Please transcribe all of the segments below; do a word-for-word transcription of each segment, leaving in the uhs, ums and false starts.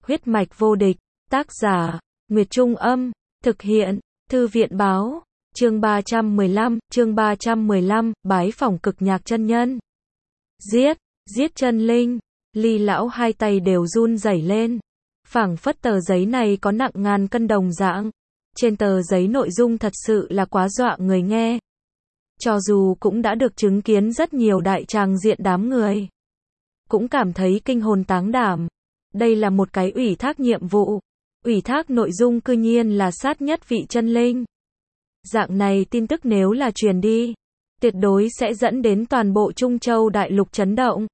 Huyết mạch vô địch, tác giả, Nguyệt Trung Âm, thực hiện, Thư viện Báo, chương ba trăm mười lăm, chương ba trăm mười lăm, bái phỏng cực nhạc chân nhân. Giết, giết chân linh, Ly lão hai tay đều run rẩy lên, phảng phất tờ giấy này có nặng ngàn cân đồng dạng. Trên tờ giấy nội dung thật sự là quá dọa người nghe. Cho dù cũng đã được chứng kiến rất nhiều đại tràng diện đám người, cũng cảm thấy kinh hồn táng đảm. Đây là một cái ủy thác nhiệm vụ, ủy thác nội dung cư nhiên là sát nhất vị chân linh. Dạng này tin tức nếu là truyền đi, tuyệt đối sẽ dẫn đến toàn bộ Trung Châu đại lục chấn động.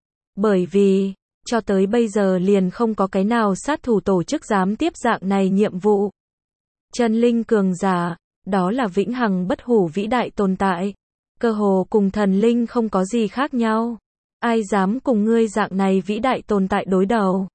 Bởi vì, cho tới bây giờ liền không có cái nào sát thủ tổ chức dám tiếp dạng này nhiệm vụ. Chân linh cường giả, đó là vĩnh hằng bất hủ vĩ đại tồn tại, cơ hồ cùng thần linh không có gì khác nhau. Ai dám cùng ngươi dạng này vĩ đại tồn tại đối đầu?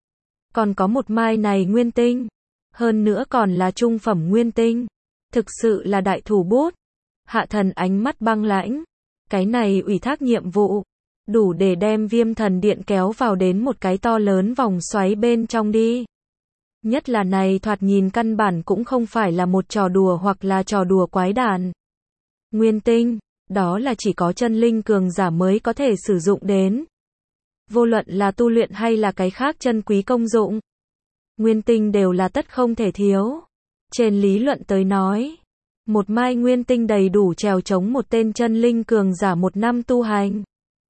Còn có một mai này nguyên tinh, hơn nữa còn là trung phẩm nguyên tinh, thực sự là đại thủ bút. Hạ thần ánh mắt băng lãnh, cái này ủy thác nhiệm vụ, đủ để đem Viêm Thần Điện kéo vào đến một cái to lớn vòng xoáy bên trong đi. Nhất là này thoạt nhìn căn bản cũng không phải là một trò đùa hoặc là trò đùa quái đản. Nguyên tinh, đó là chỉ có chân linh cường giả mới có thể sử dụng đến. Vô luận là tu luyện hay là cái khác chân quý công dụng, nguyên tinh đều là tất không thể thiếu. Trên lý luận tới nói, một mai nguyên tinh đầy đủ trèo chống một tên chân linh cường giả một năm tu hành.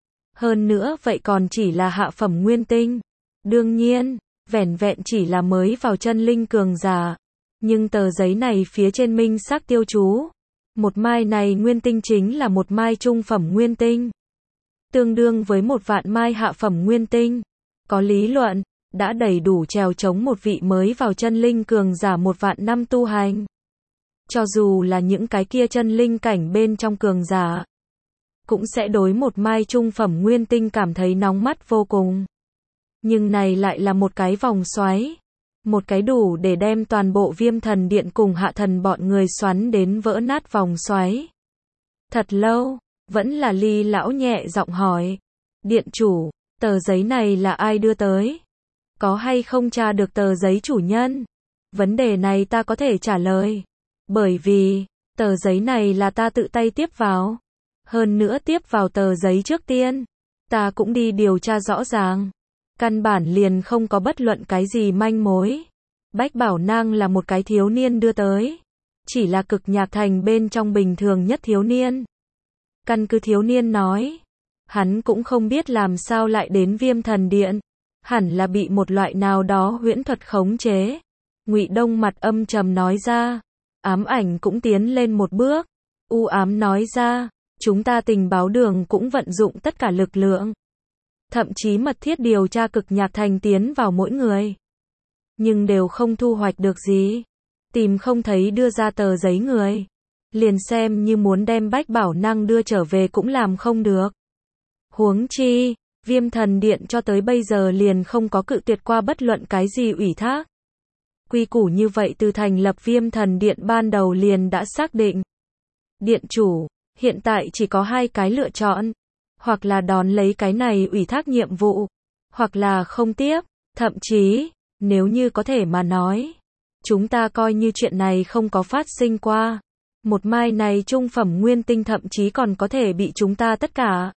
Hơn nữa vậy còn chỉ là hạ phẩm nguyên tinh. Đương nhiên, vẻn vẹn chỉ là mới vào chân linh cường giả. Nhưng tờ giấy này phía trên minh xác tiêu chú. Một mai này nguyên tinh chính là một mai trung phẩm nguyên tinh. Tương đương với một vạn mai hạ phẩm nguyên tinh. Có lý luận, đã đầy đủ trèo chống một vị mới vào chân linh cường giả một vạn năm tu hành. Cho dù là những cái kia chân linh cảnh bên trong cường giả, cũng sẽ đối một mai trung phẩm nguyên tinh cảm thấy nóng mắt vô cùng. Nhưng này lại là một cái vòng xoáy, một cái đủ để đem toàn bộ Viêm Thần Điện cùng hạ thần bọn người xoắn đến vỡ nát vòng xoáy. Thật lâu, vẫn là Ly lão nhẹ giọng hỏi, điện chủ, tờ giấy này là ai đưa tới? Có hay không tra được tờ giấy chủ nhân? Vấn đề này ta có thể trả lời, bởi vì, tờ giấy này là ta tự tay tiếp vào. Hơn nữa tiếp vào tờ giấy trước tiên, ta cũng đi điều tra rõ ràng. Căn bản liền không có bất luận cái gì manh mối. Bách Bảo Nang là một cái thiếu niên đưa tới. Chỉ là cực nhạc thành bên trong bình thường nhất thiếu niên. Căn cứ thiếu niên nói, hắn cũng không biết làm sao lại đến Viêm Thần Điện. Hẳn là bị một loại nào đó huyễn thuật khống chế. Ngụy Đông mặt âm trầm nói ra. Ám ảnh cũng tiến lên một bước. U ám nói ra. Chúng ta tình báo đường cũng vận dụng tất cả lực lượng. Thậm chí mật thiết điều tra cực nhạc thành tiến vào mỗi người. Nhưng đều không thu hoạch được gì. Tìm không thấy đưa ra tờ giấy người. Liền xem như muốn đem Bách Bảo Năng đưa trở về cũng làm không được. Huống chi, Viêm Thần Điện cho tới bây giờ liền không có cự tuyệt qua bất luận cái gì ủy thác. Quy củ như vậy từ thành lập Viêm Thần Điện ban đầu liền đã xác định. Điện chủ, hiện tại chỉ có hai cái lựa chọn. Hoặc là đón lấy cái này ủy thác nhiệm vụ, hoặc là không tiếp. Thậm chí, nếu như có thể mà nói, chúng ta coi như chuyện này không có phát sinh qua. Một mai này trung phẩm nguyên tinh thậm chí còn có thể bị chúng ta tất cả.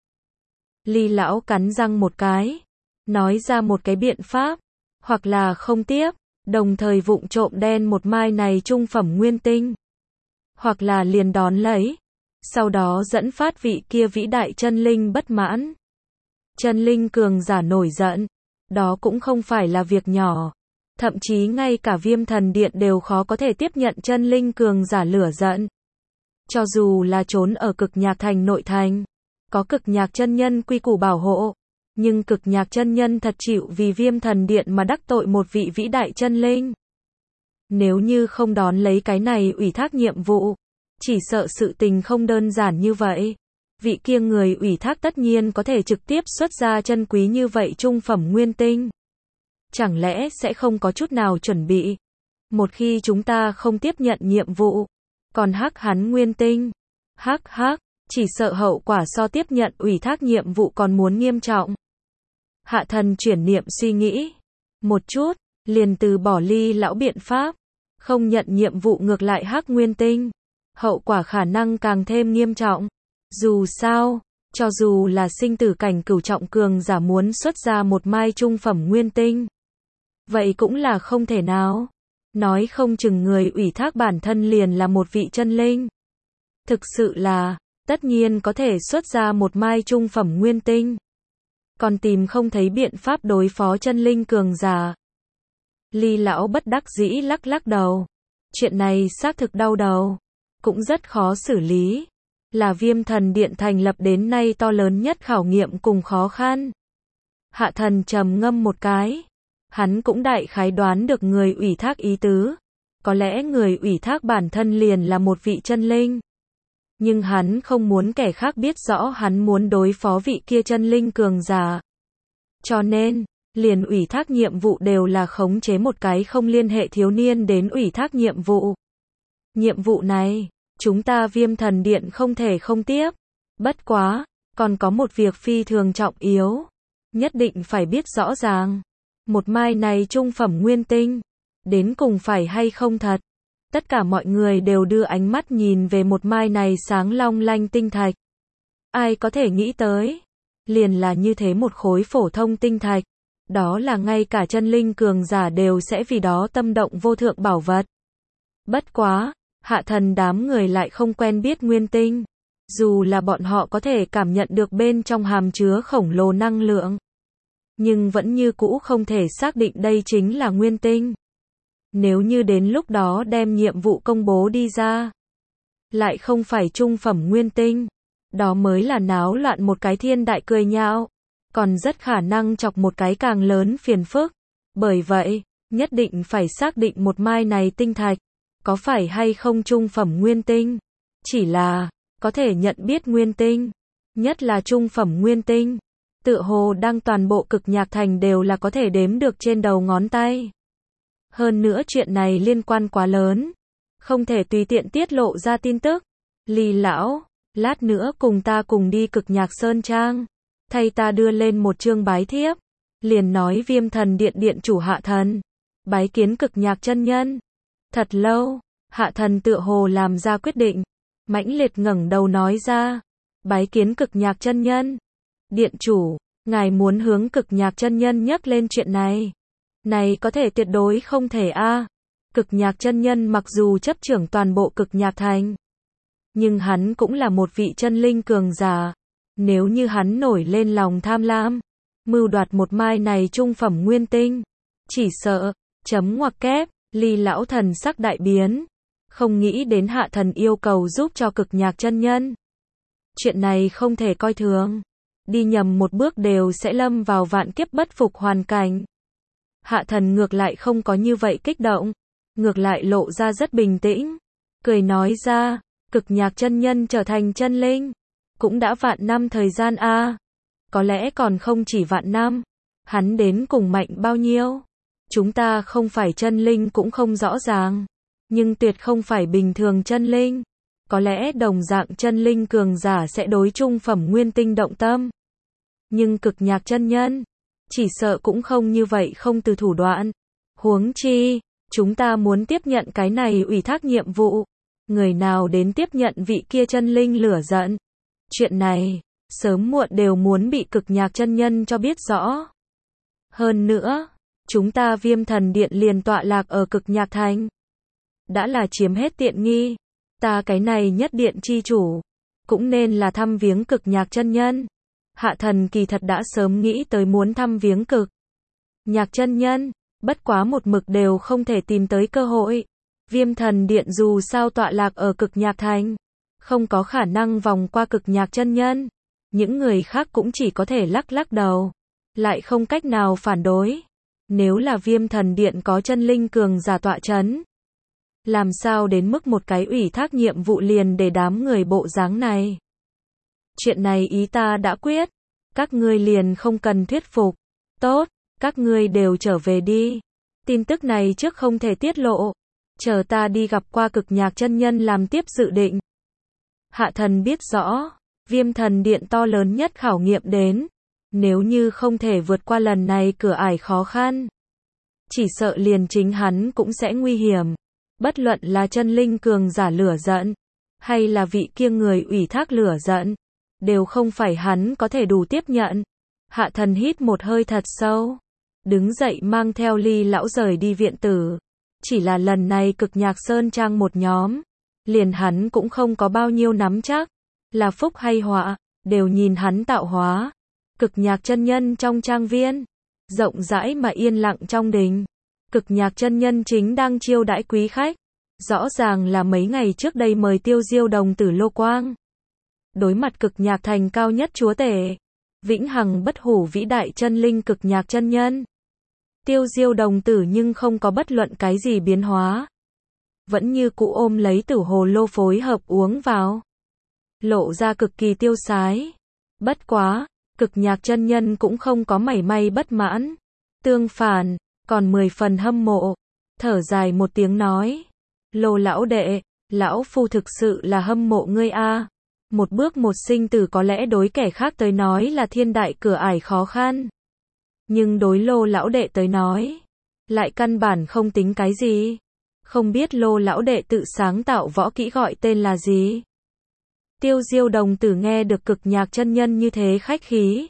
Ly lão cắn răng một cái, nói ra một cái biện pháp, hoặc là không tiếp, đồng thời vụng trộm đen một mai này trung phẩm nguyên tinh, hoặc là liền đón lấy, sau đó dẫn phát vị kia vĩ đại chân linh bất mãn. Chân linh cường giả nổi giận, đó cũng không phải là việc nhỏ, thậm chí ngay cả Viêm Thần Điện đều khó có thể tiếp nhận chân linh cường giả lửa giận. Cho dù là trốn ở cực nhạc thành nội thành, có cực nhạc chân nhân quy củ bảo hộ, nhưng cực nhạc chân nhân thật chịu vì Viêm Thần Điện mà đắc tội một vị vĩ đại chân linh. Nếu như không đón lấy cái này ủy thác nhiệm vụ, chỉ sợ sự tình không đơn giản như vậy. Vị kia người ủy thác tất nhiên có thể trực tiếp xuất ra chân quý như vậy trung phẩm nguyên tinh. Chẳng lẽ sẽ không có chút nào chuẩn bị? Một khi chúng ta không tiếp nhận nhiệm vụ, còn hắc hắn nguyên tinh. Hắc hắc, chỉ sợ hậu quả so tiếp nhận ủy thác nhiệm vụ còn muốn nghiêm trọng. Hạ thần chuyển niệm suy nghĩ một chút, liền từ bỏ Ly lão biện pháp, không nhận nhiệm vụ ngược lại Hắc Nguyên Tinh. Hậu quả khả năng càng thêm nghiêm trọng. Dù sao, cho dù là sinh tử cảnh cửu trọng cường giả muốn xuất ra một mai trung phẩm nguyên tinh, vậy cũng là không thể nào. Nói không chừng người ủy thác bản thân liền là một vị chân linh. Thực sự là, tất nhiên có thể xuất ra một mai trung phẩm nguyên tinh. Còn tìm không thấy biện pháp đối phó chân linh cường giả. Ly lão bất đắc dĩ lắc lắc đầu. Chuyện này xác thực đau đầu. Cũng rất khó xử lý. Là Viêm Thần Điện thành lập đến nay to lớn nhất khảo nghiệm cùng khó khăn. Hạ thần trầm ngâm một cái. Hắn cũng đại khái đoán được người ủy thác ý tứ. Có lẽ người ủy thác bản thân liền là một vị chân linh. Nhưng hắn không muốn kẻ khác biết rõ hắn muốn đối phó vị kia chân linh cường giả. Cho nên, liền ủy thác nhiệm vụ đều là khống chế một cái không liên hệ thiếu niên đến ủy thác nhiệm vụ. Nhiệm vụ này, chúng ta Viêm Thần Điện không thể không tiếp. Bất quá, còn có một việc phi thường trọng yếu. Nhất định phải biết rõ ràng. Một mai này trung phẩm nguyên tinh. Đến cùng phải hay không thật. Tất cả mọi người đều đưa ánh mắt nhìn về một mai này sáng long lanh tinh thạch. Ai có thể nghĩ tới. Liền là như thế một khối phổ thông tinh thạch. Đó là ngay cả chân linh cường giả đều sẽ vì đó tâm động vô thượng bảo vật. Bất quá, hạ thần đám người lại không quen biết nguyên tinh. Dù là bọn họ có thể cảm nhận được bên trong hàm chứa khổng lồ năng lượng. Nhưng vẫn như cũ không thể xác định đây chính là nguyên tinh. Nếu như đến lúc đó đem nhiệm vụ công bố đi ra. Lại không phải trung phẩm nguyên tinh. Đó mới là náo loạn một cái thiên đại cười nhạo. Còn rất khả năng chọc một cái càng lớn phiền phức. Bởi vậy, nhất định phải xác định một mai này tinh thạch. Có phải hay không trung phẩm nguyên tinh. Chỉ là, có thể nhận biết nguyên tinh. Nhất là trung phẩm nguyên tinh. Tựa hồ đang toàn bộ cực nhạc thành đều là có thể đếm được trên đầu ngón tay. Hơn nữa chuyện này liên quan quá lớn. Không thể tùy tiện tiết lộ ra tin tức. Ly lão, lát nữa cùng ta cùng đi cực nhạc sơn trang. Thay ta đưa lên một chương bái thiếp. Liền nói Viêm Thần Điện điện chủ Hạ Thần. Bái kiến cực nhạc chân nhân. Thật lâu, Hạ Thần tựa hồ làm ra quyết định. Mãnh liệt ngẩng đầu nói ra. Bái kiến cực nhạc chân nhân. Điện chủ, ngài muốn hướng cực nhạc chân nhân nhắc lên chuyện này. Này có thể tuyệt đối không thể a. À. Cực nhạc chân nhân mặc dù chấp trưởng toàn bộ cực nhạc thành. Nhưng hắn cũng là một vị chân linh cường giả. Nếu như hắn nổi lên lòng tham lam. Mưu đoạt một mai này trung phẩm nguyên tinh. Chỉ sợ, chấm ngoặc kép, Ly lão thần sắc đại biến. Không nghĩ đến Hạ Thần yêu cầu giúp cho cực nhạc chân nhân. Chuyện này không thể coi thường. Đi nhầm một bước đều sẽ lâm vào vạn kiếp bất phục hoàn cảnh. Hạ Thần ngược lại không có như vậy kích động. Ngược lại lộ ra rất bình tĩnh. Cười nói ra, cực nhạc chân nhân trở thành chân linh. Cũng đã vạn năm thời gian a. À. Có lẽ còn không chỉ vạn năm. Hắn đến cùng mạnh bao nhiêu. Chúng ta không phải chân linh cũng không rõ ràng. Nhưng tuyệt không phải bình thường chân linh. Có lẽ đồng dạng chân linh cường giả sẽ đối trung phẩm nguyên tinh động tâm. Nhưng cực nhạc chân nhân, chỉ sợ cũng không như vậy không từ thủ đoạn. Huống chi, chúng ta muốn tiếp nhận cái này ủy thác nhiệm vụ. Người nào đến tiếp nhận vị kia chân linh lửa giận. Chuyện này, sớm muộn đều muốn bị cực nhạc chân nhân cho biết rõ. Hơn nữa, chúng ta Viêm Thần Điện liền tọa lạc ở cực nhạc thành. Đã là chiếm hết tiện nghi. Ta cái này nhất điện chi chủ. Cũng nên là thăm viếng cực nhạc chân nhân. Hạ Thần kỳ thật đã sớm nghĩ tới muốn thăm viếng cực nhạc chân nhân. Bất quá một mực đều không thể tìm tới cơ hội. Viêm Thần Điện dù sao tọa lạc ở cực nhạc thành. Không có khả năng vòng qua cực nhạc chân nhân. Những người khác cũng chỉ có thể lắc lắc đầu. Lại không cách nào phản đối. Nếu là Viêm Thần Điện có chân linh cường giả tọa chấn. Làm sao đến mức một cái ủy thác nhiệm vụ liền để đám người bộ dáng này. Chuyện này ý ta đã quyết. Các ngươi liền không cần thuyết phục. Tốt, các ngươi đều trở về đi. Tin tức này trước không thể tiết lộ. Chờ ta đi gặp qua cực nhạc chân nhân làm tiếp dự định. Hạ Thần biết rõ. Viêm Thần Điện to lớn nhất khảo nghiệm đến. Nếu như không thể vượt qua lần này cửa ải khó khăn. chỉ sợ liền chính hắn cũng sẽ nguy hiểm. Bất luận là chân linh cường giả lửa giận, hay là vị kia người ủy thác lửa giận, đều không phải hắn có thể đủ tiếp nhận. Hạ thần hít một hơi thật sâu, đứng dậy mang theo Ly lão rời đi viện tử. Chỉ là lần này Cực Nhạc Sơn Trang một nhóm, liền hắn cũng không có bao nhiêu nắm chắc, là phúc hay họa, đều nhìn hắn tạo hóa. Cực Nhạc chân nhân trong trang viên, rộng rãi mà yên lặng trong đình. Cực Nhạc chân nhân chính đang chiêu đãi quý khách, rõ ràng là mấy ngày trước đây mời Tiêu Diêu đồng tử Lô Quang. Đối mặt Cực Nhạc thành cao nhất chúa tể, vĩnh hằng bất hủ vĩ đại chân linh Cực Nhạc chân nhân. Tiêu Diêu đồng tử nhưng không có bất luận cái gì biến hóa, vẫn như cũ ôm lấy tử hồ lô phối hợp uống vào, lộ ra cực kỳ tiêu sái. Bất quá, Cực Nhạc chân nhân cũng không có mảy may bất mãn, tương phản, còn mười phần hâm mộ, thở dài một tiếng nói: Lô lão đệ, lão phu thực sự là hâm mộ ngươi a. Một bước một sinh tử có lẽ đối kẻ khác tới nói là thiên đại cửa ải khó khăn, nhưng đối Lô lão đệ tới nói, lại căn bản không tính cái gì. Không biết Lô lão đệ tự sáng tạo võ kỹ gọi tên là gì? Tiêu Diêu đồng tử nghe được Cực Nhạc chân nhân như thế khách khí,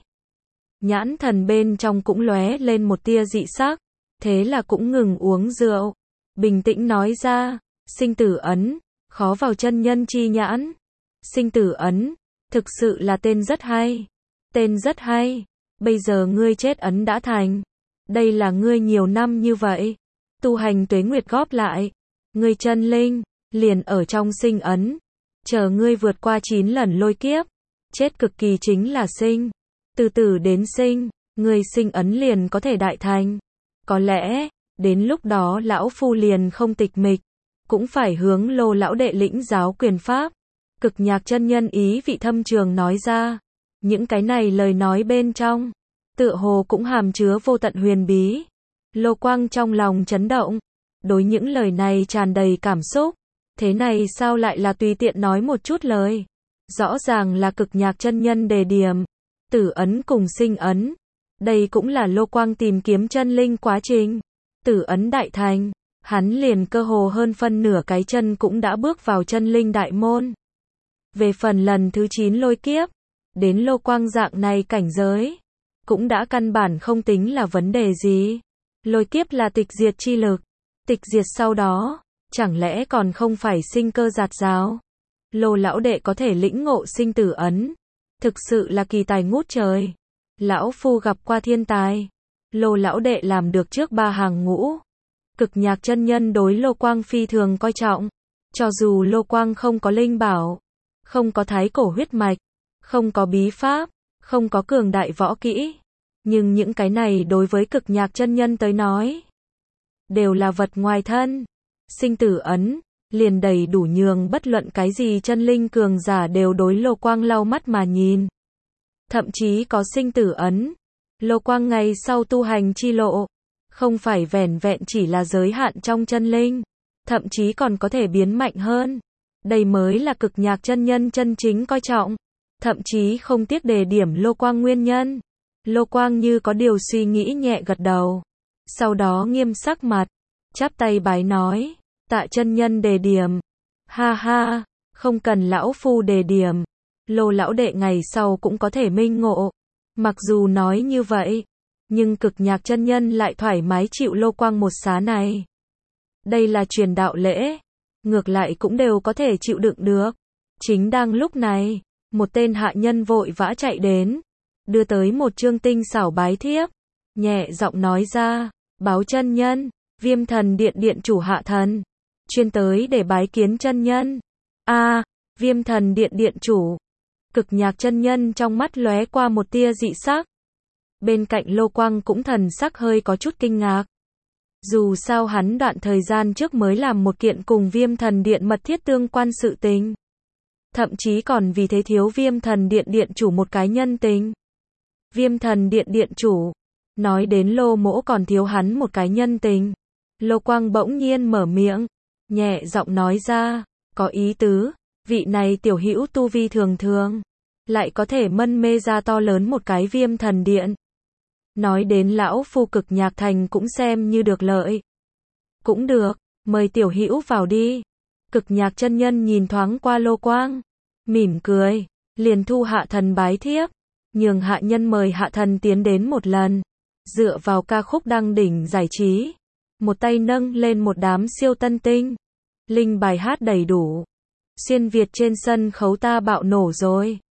nhãn thần bên trong cũng lóe lên một tia dị sắc, thế là cũng ngừng uống rượu, bình tĩnh nói ra: sinh tử ấn, khó vào chân nhân chi nhãn. Sinh tử ấn, thực sự là tên rất hay. Tên rất hay. Bây giờ ngươi chết ấn đã thành. Đây là ngươi nhiều năm như vậy tu hành tuế nguyệt góp lại. Ngươi chân linh, liền ở trong sinh ấn. Chờ ngươi vượt qua chín lần lôi kiếp. Chết cực kỳ chính là sinh. Từ từ đến sinh, ngươi sinh ấn liền có thể đại thành. Có lẽ, đến lúc đó lão phu liền không tịch mịch, cũng phải hướng Lô lão đệ lĩnh giáo quyền pháp. Cực Nhạc chân nhân ý vị thâm trường nói ra. Những cái này lời nói bên trong, tựa hồ cũng hàm chứa vô tận huyền bí. Lô Quang trong lòng chấn động, đối những lời này tràn đầy cảm xúc. Thế này sao lại là tùy tiện nói một chút lời? Rõ ràng là Cực Nhạc chân nhân đề điểm, tử ấn cùng sinh ấn. Đây cũng là Lô Quang tìm kiếm chân linh quá trình. Tử ấn đại thành, hắn liền cơ hồ hơn phân nửa cái chân cũng đã bước vào chân linh đại môn. Về phần lần thứ chín lôi kiếp, đến Lô Quang dạng này cảnh giới, cũng đã căn bản không tính là vấn đề gì. Lôi kiếp là tịch diệt chi lực, tịch diệt sau đó, chẳng lẽ còn không phải sinh cơ dạt dào? Lô lão đệ có thể lĩnh ngộ sinh tử ấn, thực sự là kỳ tài ngút trời. Lão phu gặp qua thiên tài, Lô lão đệ làm được trước ba hàng ngũ. Cực Nhạc chân nhân đối Lô Quang phi thường coi trọng, cho dù Lô Quang không có linh bảo, không có thái cổ huyết mạch, không có bí pháp, không có cường đại võ kỹ, nhưng những cái này đối với Cực Nhạc chân nhân tới nói, đều là vật ngoài thân. Sinh tử ấn, liền đầy đủ nhường bất luận cái gì chân linh cường giả đều đối Lô Quang lau mắt mà nhìn. Thậm chí có sinh tử ấn, Lô Quang ngày sau tu hành chi lộ, không phải vẻn vẹn chỉ là giới hạn trong chân linh, thậm chí còn có thể biến mạnh hơn. Đây mới là Cực Nhạc chân nhân chân chính coi trọng, thậm chí không tiếc đề điểm Lô Quang nguyên nhân. Lô Quang như có điều suy nghĩ nhẹ gật đầu, sau đó nghiêm sắc mặt, chắp tay bái nói: tạ chân nhân đề điểm. Ha ha, không cần lão phu đề điểm, Lô lão đệ ngày sau cũng có thể minh ngộ. Mặc dù nói như vậy, nhưng Cực Nhạc chân nhân lại thoải mái chịu Lô Quang một xá này. Đây là truyền đạo lễ, ngược lại cũng đều có thể chịu đựng được. Chính đang lúc này, một tên hạ nhân vội vã chạy đến, đưa tới một chương tinh xảo bái thiếp, nhẹ giọng nói ra: báo chân nhân, Viêm Thần Điện điện chủ Hạ Thần, chuyên tới để bái kiến chân nhân. A, à, Viêm Thần Điện điện chủ. Cực Nhạc chân nhân trong mắt lóe qua một tia dị sắc. Bên cạnh Lô Quang cũng thần sắc hơi có chút kinh ngạc. Dù sao hắn đoạn thời gian trước mới làm một kiện cùng Viêm Thần Điện mật thiết tương quan sự tình. Thậm chí còn vì thế thiếu Viêm Thần Điện điện chủ một cái nhân tình. Viêm Thần Điện điện chủ, nói đến Lô mỗ còn thiếu hắn một cái nhân tình. Lô Quang bỗng nhiên mở miệng, nhẹ giọng nói ra: có ý tứ, vị này tiểu hữu tu vi thường thường, lại có thể mân mê ra to lớn một cái Viêm Thần Điện. Nói đến lão phu Cực Nhạc Thành cũng xem như được lợi. Cũng được, mời tiểu hữu vào đi. Cực Nhạc chân nhân nhìn thoáng qua Lô Quang, mỉm cười, liền thu hạ thần bái thiếp, nhường hạ nhân mời hạ thần tiến đến một lần. Dựa vào ca khúc đăng đỉnh giải trí, một tay nâng lên một đám siêu tân tinh, linh bài hát đầy đủ. Xuyên Việt trên sân khấu ta bạo nổ rồi.